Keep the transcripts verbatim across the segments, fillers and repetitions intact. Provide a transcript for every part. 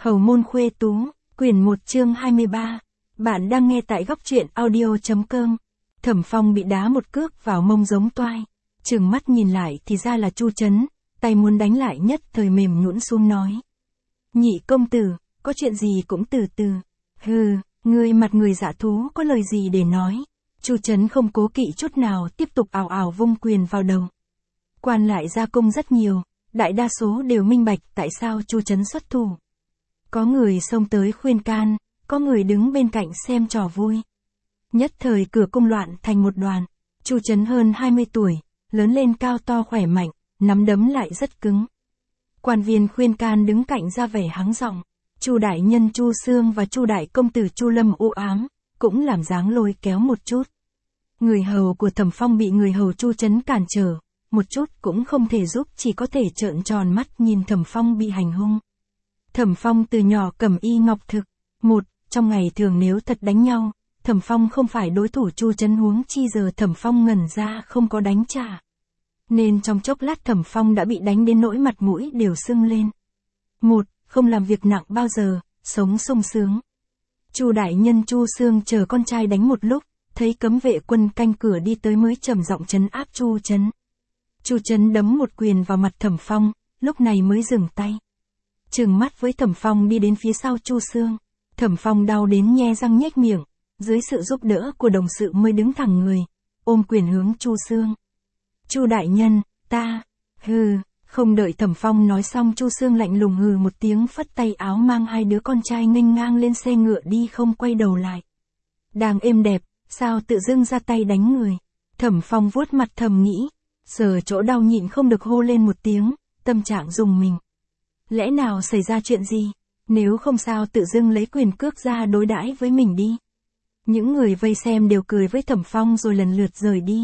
Hầu môn khuê tú, quyển một chương hai mươi ba. Bạn đang nghe tại góc truyện audio.com. Thẩm Phong bị đá một cước vào mông giống toai. Trừng mắt nhìn lại thì ra là Chu Chấn, tay muốn đánh lại nhất thời mềm nhũn xuống nói. Nhị công tử, có chuyện gì cũng từ từ. Hừ, ngươi mặt người dạ thú có lời gì để nói. Chu Chấn không cố kỵ chút nào tiếp tục ào ào vung quyền vào đầu. Quan lại ra cung rất nhiều, đại đa số đều minh bạch tại sao Chu Chấn xuất thủ. Có người xông tới khuyên can, có người đứng bên cạnh xem trò vui. Nhất thời cửa cung loạn thành một đoàn. Chu Chấn hơn hai mươi tuổi, lớn lên cao to khỏe mạnh, nắm đấm lại rất cứng. Quan viên khuyên can đứng cạnh ra vẻ hắng giọng. Chu đại nhân Chu Xương và Chu đại công tử Chu Lâm u ám, cũng làm dáng lôi kéo một chút. Người hầu của Thẩm Phong bị người hầu Chu Chấn cản trở, một chút cũng không thể giúp, chỉ có thể trợn tròn mắt nhìn Thẩm Phong bị hành hung. Thẩm Phong từ nhỏ cầm y ngọc thực. Một, trong ngày thường nếu thật đánh nhau, Thẩm Phong không phải đối thủ Chu Chấn, huống chi giờ Thẩm Phong ngẩn ra không có đánh trả. Nên trong chốc lát Thẩm Phong đã bị đánh đến nỗi mặt mũi đều sưng lên. Một, không làm việc nặng bao giờ, sống sung sướng. Chu đại nhân Chu Xương chờ con trai đánh một lúc, thấy cấm vệ quân canh cửa đi tới mới trầm giọng trấn áp Chu Chấn. Chu Chấn đấm một quyền vào mặt Thẩm Phong, lúc này mới dừng tay. Trừng mắt với Thẩm Phong đi đến phía sau Chu Xương. Thẩm Phong đau đến nhe răng nhếch miệng, dưới sự giúp đỡ của đồng sự mới đứng thẳng người, ôm quyền hướng Chu Xương. Chu đại nhân, ta, hừ, không đợi Thẩm Phong nói xong Chu Xương lạnh lùng hừ một tiếng phất tay áo mang hai đứa con trai nghênh ngang lên xe ngựa đi không quay đầu lại. Đang êm đẹp, sao tự dưng ra tay đánh người. Thẩm Phong vuốt mặt thầm nghĩ, sờ chỗ đau nhịn không được hô lên một tiếng, tâm trạng rùng mình. Lẽ nào xảy ra chuyện gì? Nếu không sao tự dưng lấy quyền cước ra đối đãi với mình đi. Những người vây xem đều cười với Thẩm Phong rồi lần lượt rời đi.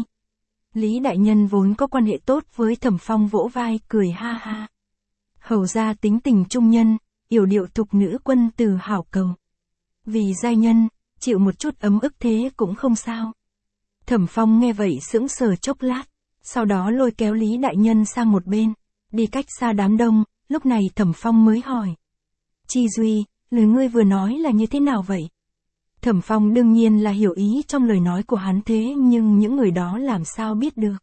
Lý đại nhân vốn có quan hệ tốt với Thẩm Phong vỗ vai cười ha ha. Hầu ra tính tình trung nhân, yểu điệu thục nữ quân từ hảo cầu. Vì giai nhân, chịu một chút ấm ức thế cũng không sao. Thẩm Phong nghe vậy sững sờ chốc lát, sau đó lôi kéo Lý đại nhân sang một bên, đi cách xa đám đông. Lúc này Thẩm Phong mới hỏi. Chi Duy, lời ngươi vừa nói là như thế nào vậy? Thẩm Phong đương nhiên là hiểu ý trong lời nói của hắn, thế nhưng những người đó làm sao biết được?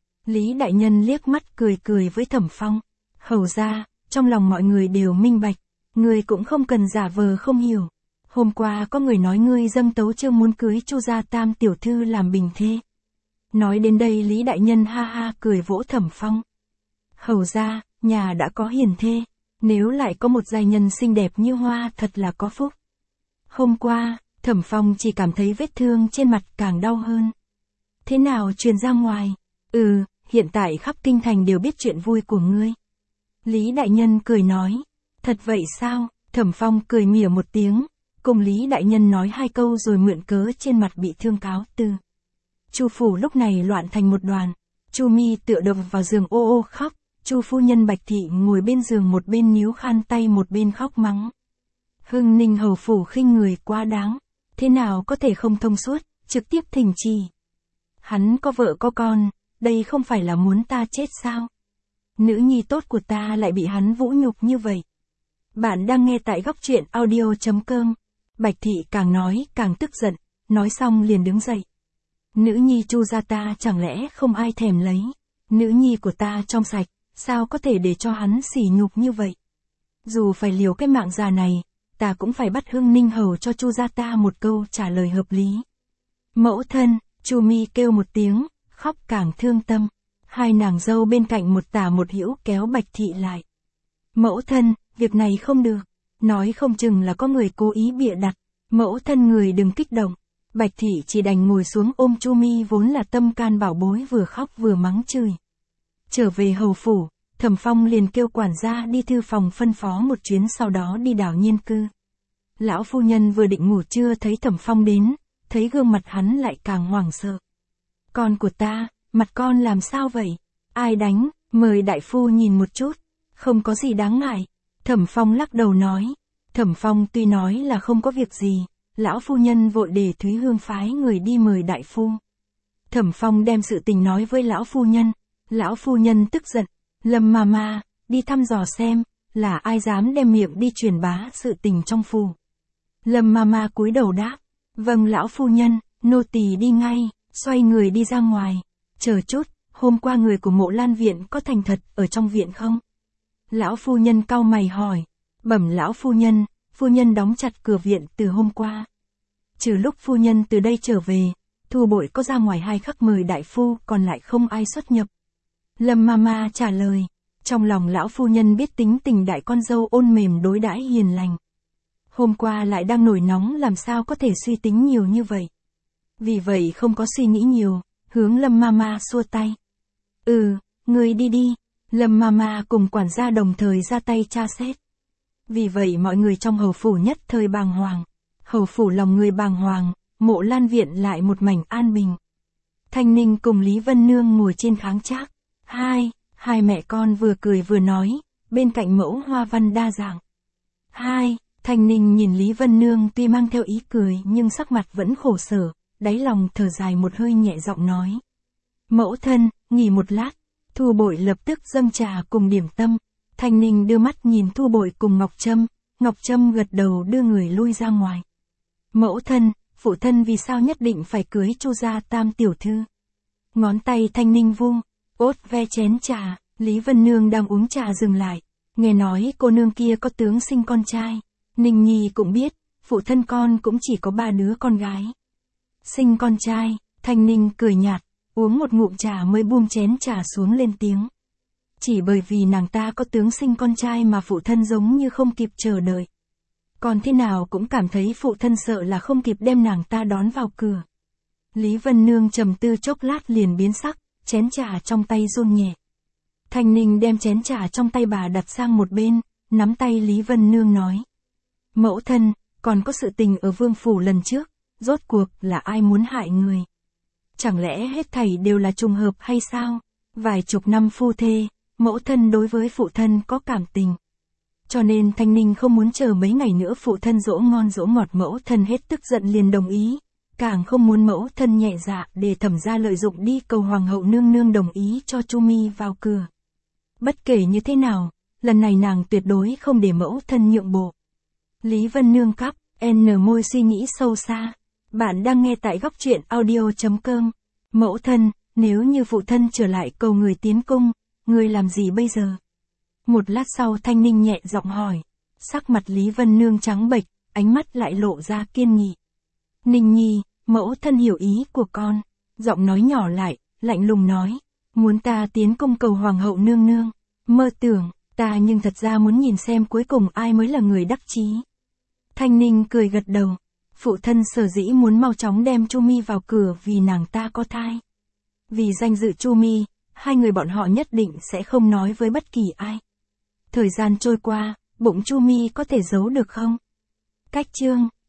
Lý đại nhân liếc mắt cười cười với Thẩm Phong. Hầu ra, trong lòng mọi người đều minh bạch, ngươi cũng không cần giả vờ không hiểu. Hôm qua có người nói ngươi dâng tấu chương muốn cưới Chu gia tam tiểu thư làm bình thê. Nói đến đây Lý đại nhân ha ha cười vỗ Thẩm Phong. Hầu ra, nhà đã có hiền thê, nếu lại có một giai nhân xinh đẹp như hoa thật là có phúc. Hôm qua, Thẩm Phong chỉ cảm thấy vết thương trên mặt càng đau hơn. Thế nào truyền ra ngoài? Ừ, hiện tại khắp kinh thành đều biết chuyện vui của ngươi. Lý đại nhân cười nói. Thật vậy sao? Thẩm Phong cười mỉa một tiếng, cùng Lý đại nhân nói hai câu rồi mượn cớ trên mặt bị thương cáo từ. Chu phủ lúc này loạn thành một đoàn. Chu Mi tựa đầu vào giường ô ô khóc. Chu phu nhân Bạch thị ngồi bên giường một bên níu khăn tay một bên khóc mắng. Hưng Ninh hầu phủ khinh người quá đáng, thế nào có thể không thông suốt, trực tiếp thỉnh trì. Hắn có vợ có con, đây không phải là muốn ta chết sao? Nữ nhi tốt của ta lại bị hắn vũ nhục như vậy. Bạn đang nghe tại góc truyện audio.com. Bạch thị càng nói càng tức giận, nói xong liền đứng dậy. Nữ nhi Chu gia ta chẳng lẽ không ai thèm lấy? Nữ nhi của ta trong sạch, sao có thể để cho hắn sỉ nhục như vậy? Dù phải liều cái mạng già này, ta cũng phải bắt Hưng Ninh hầu cho Chu gia ta một câu trả lời hợp lý. Mẫu thân, Chu Mi kêu một tiếng, khóc càng thương tâm. Hai nàng dâu bên cạnh một tả một hữu kéo Bạch thị lại. Mẫu thân, việc này không được, nói không chừng là có người cố ý bịa đặt. Mẫu thân người đừng kích động. Bạch thị chỉ đành ngồi xuống ôm Chu Mi vốn là tâm can bảo bối vừa khóc vừa mắng chửi. Trở về hầu phủ, Thẩm Phong liền kêu quản gia đi thư phòng phân phó một chuyến, sau đó đi đảo Nhiên cư. Lão phu nhân vừa định ngủ chưa thấy Thẩm Phong đến, thấy gương mặt hắn lại càng hoảng sợ. Con của ta, mặt con làm sao vậy? Ai đánh? Mời đại phu nhìn một chút. Không có gì đáng ngại. Thẩm Phong lắc đầu nói. Thẩm Phong tuy nói là không có việc gì, lão phu nhân vội để Thúy Hương phái người đi mời đại phu. Thẩm Phong đem sự tình nói với lão phu nhân. Lão phu nhân tức giận. Lâm mà mà, đi thăm dò xem, là ai dám đem miệng đi truyền bá sự tình trong phủ. Lâm Mama cúi đầu đáp, vâng lão phu nhân, nô tỳ đi ngay, xoay người đi ra ngoài. Chờ chút, hôm qua người của Mộ Lan viện có thành thật ở trong viện không? Lão phu nhân cau mày hỏi. Bẩm lão phu nhân, phu nhân đóng chặt cửa viện từ hôm qua. Trừ lúc phu nhân từ đây trở về, Thu Bội có ra ngoài hai khắc mời đại phu, còn lại không ai xuất nhập. Lâm Mama trả lời. Trong lòng lão phu nhân biết tính tình đại con dâu ôn mềm đối đãi hiền lành. Hôm qua lại đang nổi nóng, làm sao có thể suy tính nhiều như vậy. Vì vậy không có suy nghĩ nhiều, hướng Lâm Mama xua tay. Ừ, người đi đi. Lâm Mama cùng quản gia đồng thời ra tay tra xét. Vì vậy mọi người trong hầu phủ nhất thời bàng hoàng. Hầu phủ lòng người bàng hoàng, Mộ Lan viện lại một mảnh an bình. Thanh Ninh cùng Lý Vân Nương ngồi trên kháng trác. Hai, hai mẹ con vừa cười vừa nói, bên cạnh mẫu hoa văn đa dạng. Hai, Thanh Ninh nhìn Lý Vân Nương tuy mang theo ý cười nhưng sắc mặt vẫn khổ sở, đáy lòng thở dài một hơi nhẹ giọng nói. Mẫu thân, nghỉ một lát. Thu Bội lập tức dâng trà cùng điểm tâm. Thanh Ninh đưa mắt nhìn Thu Bội cùng Ngọc Trâm, Ngọc Trâm gật đầu đưa người lui ra ngoài. Mẫu thân, phụ thân vì sao nhất định phải cưới Chu gia tam tiểu thư? Ngón tay Thanh Ninh vung, ốt ve chén trà, Lý Vân Nương đang uống trà dừng lại. Nghe nói cô nương kia có tướng sinh con trai. Ninh Nhi cũng biết, phụ thân con cũng chỉ có ba đứa con gái. Sinh con trai, Thanh Ninh cười nhạt, uống một ngụm trà mới buông chén trà xuống lên tiếng. Chỉ bởi vì nàng ta có tướng sinh con trai mà phụ thân giống như không kịp chờ đợi. Còn thế nào cũng cảm thấy phụ thân sợ là không kịp đem nàng ta đón vào cửa. Lý Vân Nương trầm tư chốc lát liền biến sắc, chén trà trong tay run nhẹ. Thanh Ninh đem chén trà trong tay bà đặt sang một bên, nắm tay Lý Vân Nương nói. Mẫu thân, còn có sự tình ở vương phủ lần trước, rốt cuộc là ai muốn hại người? Chẳng lẽ hết thảy đều là trùng hợp hay sao? Vài chục năm phu thê, mẫu thân đối với phụ thân có cảm tình. Cho nên Thanh Ninh không muốn chờ mấy ngày nữa phụ thân dỗ ngon dỗ ngọt, mẫu thân hết tức giận liền đồng ý. Càng không muốn mẫu thân nhẹ dạ để Thẩm gia lợi dụng đi cầu hoàng hậu nương nương đồng ý cho Chu Mi vào cửa. Bất kể như thế nào, lần này nàng tuyệt đối không để mẫu thân nhượng bộ. Lý Vân Nương cắp, n môi suy nghĩ sâu xa. Bạn đang nghe tại góc truyện audio chấm com. Mẫu thân, nếu như phụ thân trở lại cầu người tiến cung, người làm gì bây giờ? Một lát sau Thanh Ninh nhẹ giọng hỏi. Sắc mặt Lý Vân Nương trắng bệch, ánh mắt lại lộ ra kiên nghị. Ninh Nhi, mẫu thân hiểu ý của con. Giọng nói nhỏ lại, lạnh lùng nói. Muốn ta tiến cung cầu hoàng hậu nương nương. Mơ tưởng, ta nhưng thật ra muốn nhìn xem cuối cùng ai mới là người đắc chí. Thanh Ninh cười gật đầu. Phụ thân sở dĩ muốn mau chóng đem Chu Mi vào cửa vì nàng ta có thai. Vì danh dự Chu Mi, hai người bọn họ nhất định sẽ không nói với bất kỳ ai. Thời gian trôi qua, bụng Chu Mi có thể giấu được không? Cách chương